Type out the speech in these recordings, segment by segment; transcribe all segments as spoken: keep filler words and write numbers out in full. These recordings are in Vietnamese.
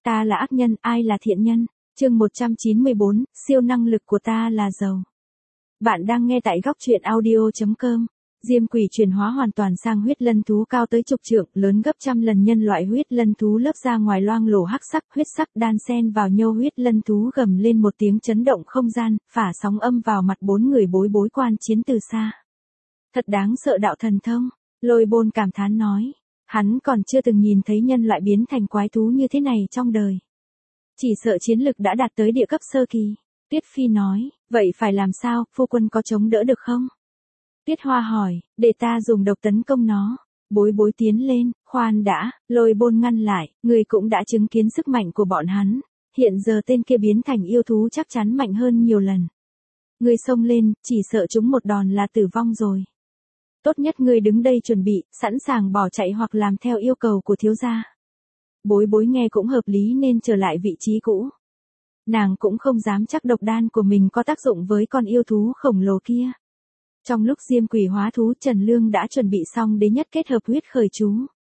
Ta là ác nhân, ai là thiện nhân? Chương một trăm chín mươi bốn, siêu năng lực của ta là giàu. Bạn đang nghe tại góc truyện audio chấm com. Diêm quỷ chuyển hóa hoàn toàn sang huyết lân thú cao tới chục trượng, lớn gấp trăm lần nhân loại huyết lân thú lớp ra ngoài loang lổ hắc sắc, huyết sắc đan xen vào nhau. Huyết lân thú gầm lên một tiếng chấn động không gian, phả sóng âm vào mặt bốn người bối bối quan chiến từ xa. Thật đáng sợ đạo thần thông, Lôi Bôn cảm thán nói. Hắn còn chưa từng nhìn thấy nhân loại biến thành quái thú như thế này trong đời. Chỉ sợ chiến lực đã đạt tới địa cấp sơ kỳ. Tuyết Phi nói, vậy phải làm sao, phu quân có chống đỡ được không? Tuyết Hoa hỏi, để ta dùng độc tấn công nó. Bối bối tiến lên, khoan đã, Lôi Bôn ngăn lại, người cũng đã chứng kiến sức mạnh của bọn hắn. Hiện giờ tên kia biến thành yêu thú chắc chắn mạnh hơn nhiều lần. Người xông lên, chỉ sợ chúng một đòn là tử vong rồi. Tốt nhất ngươi đứng đây chuẩn bị, sẵn sàng bỏ chạy hoặc làm theo yêu cầu của thiếu gia. Bối bối nghe cũng hợp lý nên trở lại vị trí cũ. Nàng cũng không dám chắc độc đan của mình có tác dụng với con yêu thú khổng lồ kia. Trong lúc diêm quỷ hóa thú, Trần Lương đã chuẩn bị xong đế nhất kết hợp huyết khởi chú.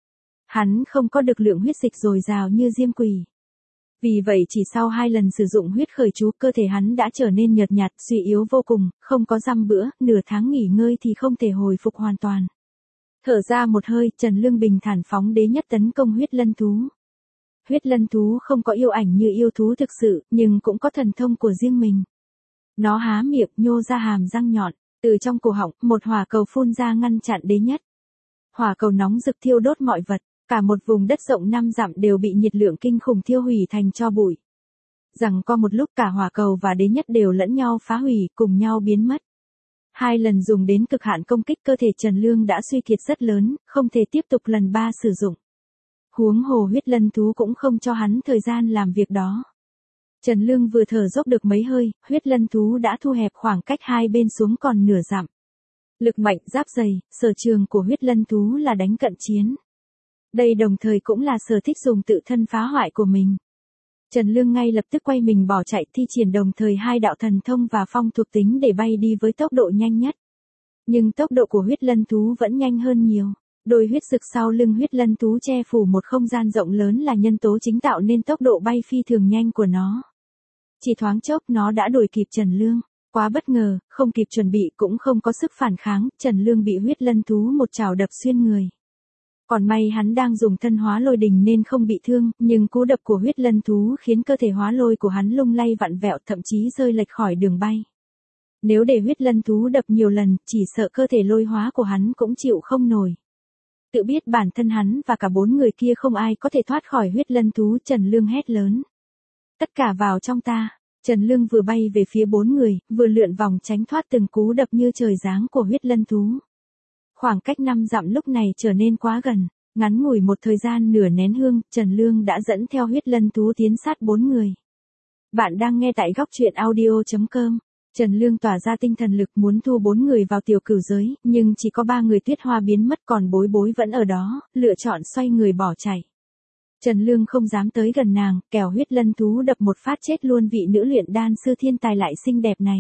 Hắn không có được lượng huyết dịch dồi dào như diêm quỷ. Vì vậy chỉ sau hai lần sử dụng huyết khởi chú, cơ thể hắn đã trở nên nhợt nhạt, suy yếu vô cùng, không có dăm bữa, nửa tháng nghỉ ngơi thì không thể hồi phục hoàn toàn. Thở ra một hơi, Trần Lương bình thản phóng đế nhất tấn công huyết lân thú. Huyết lân thú không có yêu ảnh như yêu thú thực sự, nhưng cũng có thần thông của riêng mình. Nó há miệng nhô ra hàm răng nhọn, từ trong cổ họng, một hỏa cầu phun ra ngăn chặn đế nhất. Hỏa cầu nóng rực thiêu đốt mọi vật. Cả một vùng đất rộng năm dặm đều bị nhiệt lượng kinh khủng thiêu hủy thành tro bụi. Rằng có một lúc cả hỏa cầu và đế nhất đều lẫn nhau phá hủy, cùng nhau biến mất. Hai lần dùng đến cực hạn công kích, cơ thể Trần Lương đã suy kiệt rất lớn, không thể tiếp tục lần ba sử dụng. Huống hồ huyết lân thú cũng không cho hắn thời gian làm việc đó. Trần Lương vừa thở dốc được mấy hơi, huyết lân thú đã thu hẹp khoảng cách hai bên xuống còn nửa dặm. Lực mạnh, giáp dày, sở trường của huyết lân thú là đánh cận chiến. Đây đồng thời cũng là sở thích dùng tự thân phá hoại của mình. Trần Lương ngay lập tức quay mình bỏ chạy, thi triển đồng thời hai đạo thần thông và phong thuộc tính để bay đi với tốc độ nhanh nhất. Nhưng tốc độ của huyết lân thú vẫn nhanh hơn nhiều. Đôi huyết rực sau lưng huyết lân thú che phủ một không gian rộng lớn là nhân tố chính tạo nên tốc độ bay phi thường nhanh của nó. Chỉ thoáng chốc nó đã đuổi kịp Trần Lương. Quá bất ngờ, không kịp chuẩn bị cũng không có sức phản kháng, Trần Lương bị huyết lân thú một chảo đập xuyên người. Còn may hắn đang dùng thân hóa lôi đình nên không bị thương, nhưng cú đập của huyết lân thú khiến cơ thể hóa lôi của hắn lung lay vặn vẹo, thậm chí rơi lệch khỏi đường bay. Nếu để huyết lân thú đập nhiều lần, chỉ sợ cơ thể lôi hóa của hắn cũng chịu không nổi. Tự biết bản thân hắn và cả bốn người kia không ai có thể thoát khỏi huyết lân thú, Trần Lương hét lớn. Tất cả vào trong ta. Trần Lương vừa bay về phía bốn người, vừa lượn vòng tránh thoát từng cú đập như trời giáng của huyết lân thú. Khoảng cách năm dặm lúc này trở nên quá gần, ngắn ngủi một thời gian nửa nén hương, Trần Lương đã dẫn theo huyết lân thú tiến sát bốn người. Bạn đang nghe tại góc truyện audio chấm com. Trần Lương tỏa ra tinh thần lực muốn thu bốn người vào tiểu cửu giới, nhưng chỉ có ba người Tuyết Hoa biến mất, còn bối bối vẫn ở đó, lựa chọn xoay người bỏ chạy. Trần Lương không dám tới gần nàng, kẻo huyết lân thú đập một phát chết luôn vị nữ luyện đan sư thiên tài lại xinh đẹp này.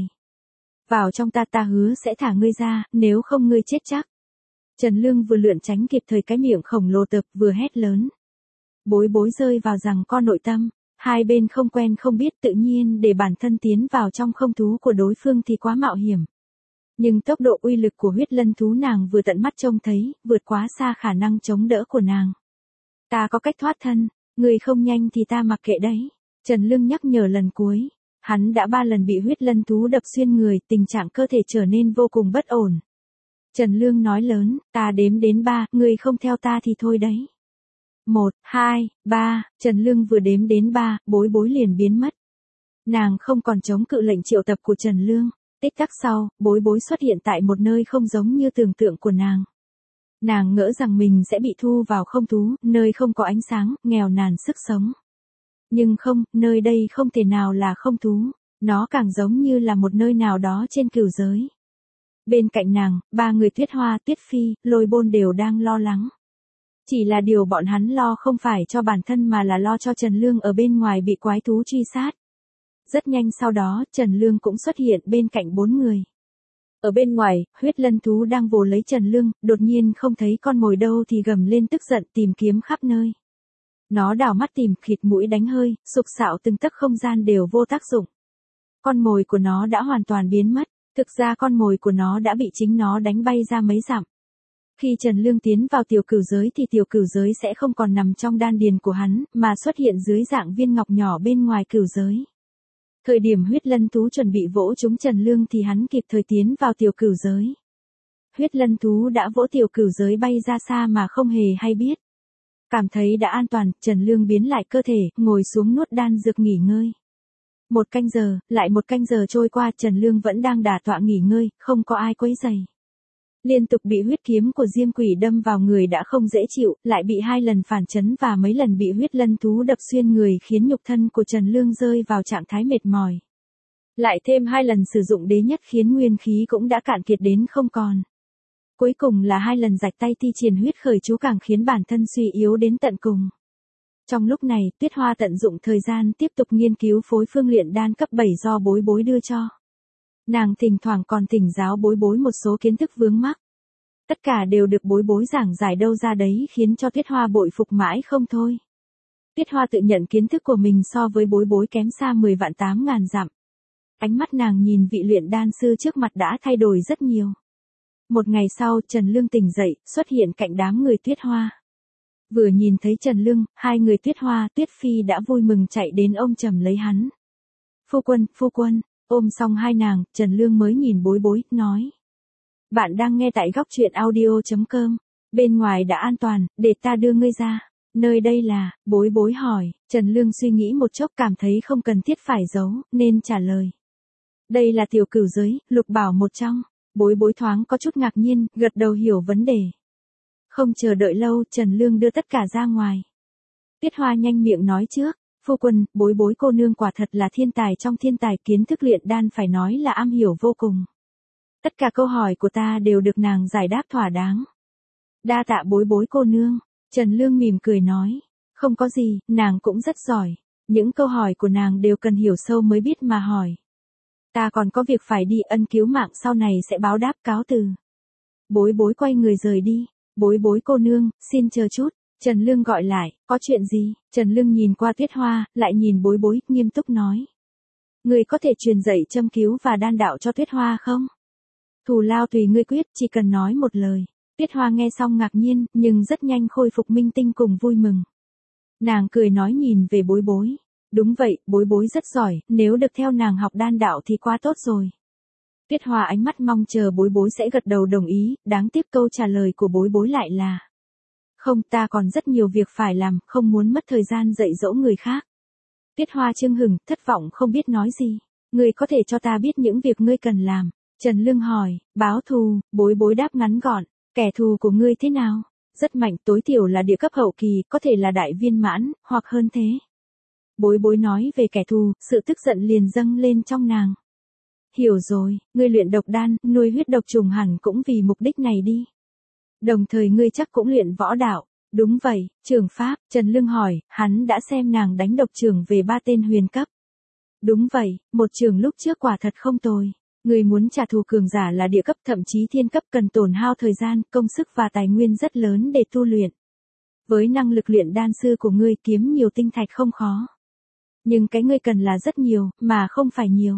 Vào trong ta, ta hứa sẽ thả ngươi ra, nếu không ngươi chết chắc. Trần Lương vừa lượn tránh kịp thời cái miệng khổng lồ tập vừa hét lớn. Bối bối rơi vào rằng co nội tâm, hai bên không quen không biết, tự nhiên để bản thân tiến vào trong không thú của đối phương thì quá mạo hiểm. Nhưng tốc độ uy lực của huyết lân thú nàng vừa tận mắt trông thấy, vượt quá xa khả năng chống đỡ của nàng. Ta có cách thoát thân, người không nhanh thì ta mặc kệ đấy. Trần Lương nhắc nhở lần cuối. Hắn đã ba lần bị huyết lân thú đập xuyên người, tình trạng cơ thể trở nên vô cùng bất ổn. Trần Lương nói lớn, ta đếm đến ba, người không theo ta thì thôi đấy. Một, hai, ba, Trần Lương vừa đếm đến ba, bối bối liền biến mất. Nàng không còn chống cự lệnh triệu tập của Trần Lương. Tích tắc sau, bối bối xuất hiện tại một nơi không giống như tưởng tượng của nàng. Nàng ngỡ rằng mình sẽ bị thu vào không thú, nơi không có ánh sáng, nghèo nàn sức sống. Nhưng không, nơi đây không thể nào là không thú, nó càng giống như là một nơi nào đó trên cửu giới. Bên cạnh nàng, ba người Tuyết Hoa, Tuyết Phi, Lôi Bôn đều đang lo lắng. Chỉ là điều bọn hắn lo không phải cho bản thân mà là lo cho Trần Lương ở bên ngoài bị quái thú truy sát. Rất nhanh sau đó, Trần Lương cũng xuất hiện bên cạnh bốn người. Ở bên ngoài, huyết lân thú đang vồ lấy Trần Lương, đột nhiên không thấy con mồi đâu thì gầm lên tức giận tìm kiếm khắp nơi. Nó đảo mắt tìm, khịt mũi đánh hơi, sục sạo từng tấc không gian đều vô tác dụng. Con mồi của nó đã hoàn toàn biến mất, thực ra con mồi của nó đã bị chính nó đánh bay ra mấy dặm. Khi Trần Lương tiến vào tiểu cửu giới thì tiểu cửu giới sẽ không còn nằm trong đan điền của hắn, mà xuất hiện dưới dạng viên ngọc nhỏ bên ngoài cửu giới. Thời điểm huyết lân thú chuẩn bị vỗ trúng Trần Lương thì hắn kịp thời tiến vào tiểu cửu giới. Huyết lân thú đã vỗ tiểu cửu giới bay ra xa mà không hề hay biết. Cảm thấy đã an toàn, Trần Lương biến lại cơ thể, ngồi xuống nuốt đan dược nghỉ ngơi. Một canh giờ, lại một canh giờ trôi qua, Trần Lương vẫn đang đả tọa nghỉ ngơi, không có ai quấy rầy. Liên tục bị huyết kiếm của diêm quỷ đâm vào người đã không dễ chịu, lại bị hai lần phản chấn và mấy lần bị huyết lân thú đập xuyên người khiến nhục thân của Trần Lương rơi vào trạng thái mệt mỏi. Lại thêm hai lần sử dụng đế nhất khiến nguyên khí cũng đã cạn kiệt đến không còn. Cuối cùng là hai lần rạch tay thi triển huyết khởi chú càng khiến bản thân suy yếu đến tận cùng. Trong lúc này, Tuyết Hoa tận dụng thời gian tiếp tục nghiên cứu phối phương luyện đan cấp bảy do bối bối đưa cho. Nàng thỉnh thoảng còn thỉnh giáo bối bối một số kiến thức vướng mắc. Tất cả đều được bối bối giảng giải đâu ra đấy khiến cho Tuyết Hoa bội phục mãi không thôi. Tuyết Hoa tự nhận kiến thức của mình so với bối bối kém xa mười vạn tám ngàn dặm. Ánh mắt nàng nhìn vị luyện đan sư trước mặt đã thay đổi rất nhiều. Một ngày sau, Trần Lương tỉnh dậy, xuất hiện cạnh đám người Tuyết Hoa. Vừa nhìn thấy Trần Lương, hai người Tuyết Hoa, Tuyết Phi đã vui mừng chạy đến ôm chầm lấy hắn. Phu quân, phu quân, ôm xong hai nàng, Trần Lương mới nhìn bối bối, nói. Bạn đang nghe tại góc truyện audio chấm com. Bên ngoài đã an toàn, để ta đưa ngươi ra. Nơi đây là, bối bối hỏi, Trần Lương suy nghĩ một chốc cảm thấy không cần thiết phải giấu, nên trả lời. Đây là tiểu cửu giới, lục bảo một trong. Bối bối thoáng có chút ngạc nhiên, gật đầu hiểu vấn đề. Không chờ đợi lâu, Trần Lương đưa tất cả ra ngoài. Tuyết Hoa nhanh miệng nói trước, phu quân, bối bối cô nương quả thật là thiên tài trong thiên tài, kiến thức luyện đan phải nói là am hiểu vô cùng. Tất cả câu hỏi của ta đều được nàng giải đáp thỏa đáng. Đa tạ bối bối cô nương, Trần Lương mỉm cười nói, không có gì, nàng cũng rất giỏi, những câu hỏi của nàng đều cần hiểu sâu mới biết mà hỏi. Ta còn có việc phải đi, ân cứu mạng sau này sẽ báo đáp, cáo từ. Bối bối quay người rời đi, bối bối cô nương, xin chờ chút, Trần Lương gọi lại, có chuyện gì? Trần Lương nhìn qua Tuyết Hoa, lại nhìn bối bối, nghiêm túc nói. Người có thể truyền dạy châm cứu và đan đạo cho Tuyết Hoa không? Thù lao tùy ngươi quyết, chỉ cần nói một lời. Tuyết Hoa nghe xong ngạc nhiên, nhưng rất nhanh khôi phục minh tinh cùng vui mừng. Nàng cười nói nhìn về bối bối. Đúng vậy, bối bối rất giỏi, nếu được theo nàng học đan đạo thì quá tốt rồi. Tuyết Hoa ánh mắt mong chờ bối bối sẽ gật đầu đồng ý, đáng tiếc câu trả lời của bối bối lại là. Không, ta còn rất nhiều việc phải làm, không muốn mất thời gian dạy dỗ người khác. Tuyết Hoa chưng hừng, thất vọng không biết nói gì. Ngươi có thể cho ta biết những việc ngươi cần làm. Trần Lương hỏi, báo thù, bối bối đáp ngắn gọn, kẻ thù của ngươi thế nào? Rất mạnh, tối thiểu là địa cấp hậu kỳ, có thể là đại viên mãn, hoặc hơn thế. Bối bối nói về kẻ thù, sự tức giận liền dâng lên trong nàng. Hiểu rồi, ngươi luyện độc đan, nuôi huyết độc trùng hẳn cũng vì mục đích này đi. Đồng thời ngươi chắc cũng luyện võ đạo. Đúng vậy, trường pháp, Trần Lương hỏi, hắn đã xem nàng đánh độc trưởng về ba tên huyền cấp. Đúng vậy, một trường lúc trước quả thật không tồi. Ngươi muốn trả thù cường giả là địa cấp thậm chí thiên cấp cần tổn hao thời gian, công sức và tài nguyên rất lớn để tu luyện. Với năng lực luyện đan sư của ngươi kiếm nhiều tinh thạch không khó. Nhưng cái ngươi cần là rất nhiều, mà không phải nhiều.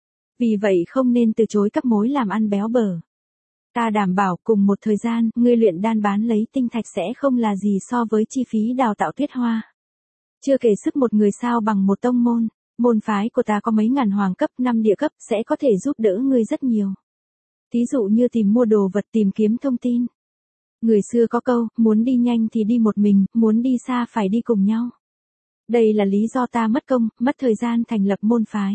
Vì vậy không nên từ chối các mối làm ăn béo bở. Ta đảm bảo cùng một thời gian, ngươi luyện đan bán lấy tinh thạch sẽ không là gì so với chi phí đào tạo Tuyết Hoa. Chưa kể sức một người sao bằng một tông môn, môn phái của ta có mấy ngàn hoàng cấp, năm địa cấp sẽ có thể giúp đỡ ngươi rất nhiều. Thí dụ như tìm mua đồ vật, tìm kiếm thông tin. Người xưa có câu, muốn đi nhanh thì đi một mình, muốn đi xa phải đi cùng nhau. Đây là lý do ta mất công, mất thời gian thành lập môn phái.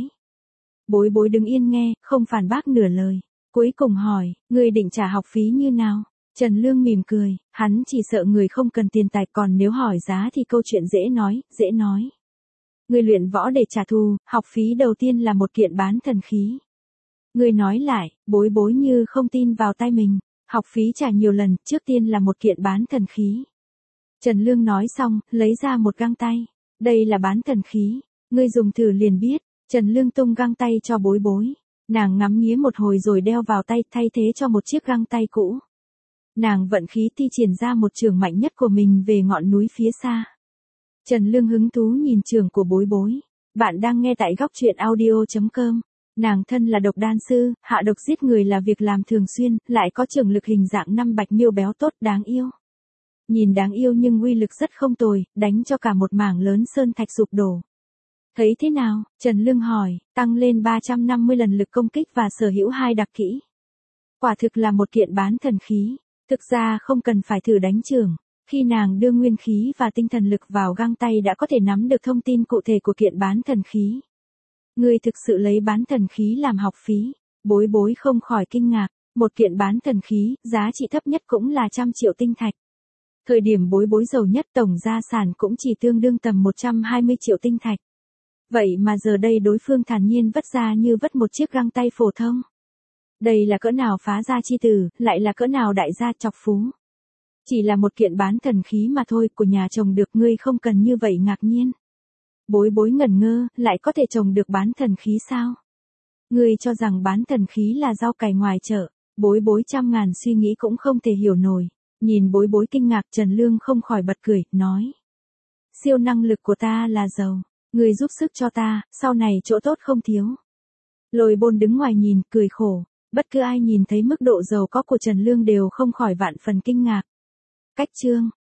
Bối bối đứng yên nghe, không phản bác nửa lời. Cuối cùng hỏi, ngươi định trả học phí như nào? Trần Lương mỉm cười, hắn chỉ sợ người không cần tiền tài, còn nếu hỏi giá thì câu chuyện dễ nói, dễ nói. Ngươi luyện võ để trả thù, học phí đầu tiên là một kiện bán thần khí. Ngươi nói lại, bối bối như không tin vào tai mình, học phí trả nhiều lần, trước tiên là một kiện bán thần khí. Trần Lương nói xong, lấy ra một găng tay. Đây là bán thần khí, ngươi dùng thử liền biết. Trần Lương tung găng tay cho bối bối. Nàng ngắm nghía một hồi rồi đeo vào tay, thay thế cho một chiếc găng tay cũ. Nàng vận khí thi triển ra một trường mạnh nhất của mình về ngọn núi phía xa. Trần Lương hứng thú nhìn trường của Bối Bối. Bạn đang nghe tại góc truyện audio chấm com. Nàng thân là độc đan sư, hạ độc giết người là việc làm thường xuyên, lại có trưởng lực hình dạng năm bạch miêu béo tốt đáng yêu. Nhìn đáng yêu nhưng uy lực rất không tồi, đánh cho cả một mảng lớn sơn thạch sụp đổ. Thấy thế nào? Trần Lương hỏi, tăng lên ba trăm năm mươi lần lực công kích và sở hữu hai đặc kỹ. Quả thực là một kiện bán thần khí. Thực ra không cần phải thử đánh trường. Khi nàng đưa nguyên khí và tinh thần lực vào găng tay đã có thể nắm được thông tin cụ thể của kiện bán thần khí. Ngươi thực sự lấy bán thần khí làm học phí. Bối Bối không khỏi kinh ngạc. Một kiện bán thần khí, giá trị thấp nhất cũng là trăm triệu tinh thạch. Thời điểm Bối Bối giàu nhất tổng gia sản cũng chỉ tương đương tầm một trăm hai mươi triệu tinh thạch. Vậy mà giờ đây đối phương thản nhiên vất ra như vất một chiếc găng tay phổ thông. Đây là cỡ nào phá gia chi tử, lại là cỡ nào đại gia chọc phú. Chỉ là một kiện bán thần khí mà thôi, của nhà chồng được, ngươi không cần như vậy ngạc nhiên. Bối Bối ngẩn ngơ, lại có thể trồng được bán thần khí sao? Ngươi cho rằng bán thần khí là rau cải ngoài chợ. Bối Bối trăm ngàn suy nghĩ cũng không thể hiểu nổi. Nhìn Bối Bối kinh ngạc, Trần Lương không khỏi bật cười, nói. Siêu năng lực của ta là giàu. Ngươi giúp sức cho ta, sau này chỗ tốt không thiếu. Lôi Bôn đứng ngoài nhìn, cười khổ. Bất cứ ai nhìn thấy mức độ giàu có của Trần Lương đều không khỏi vạn phần kinh ngạc. Cách chương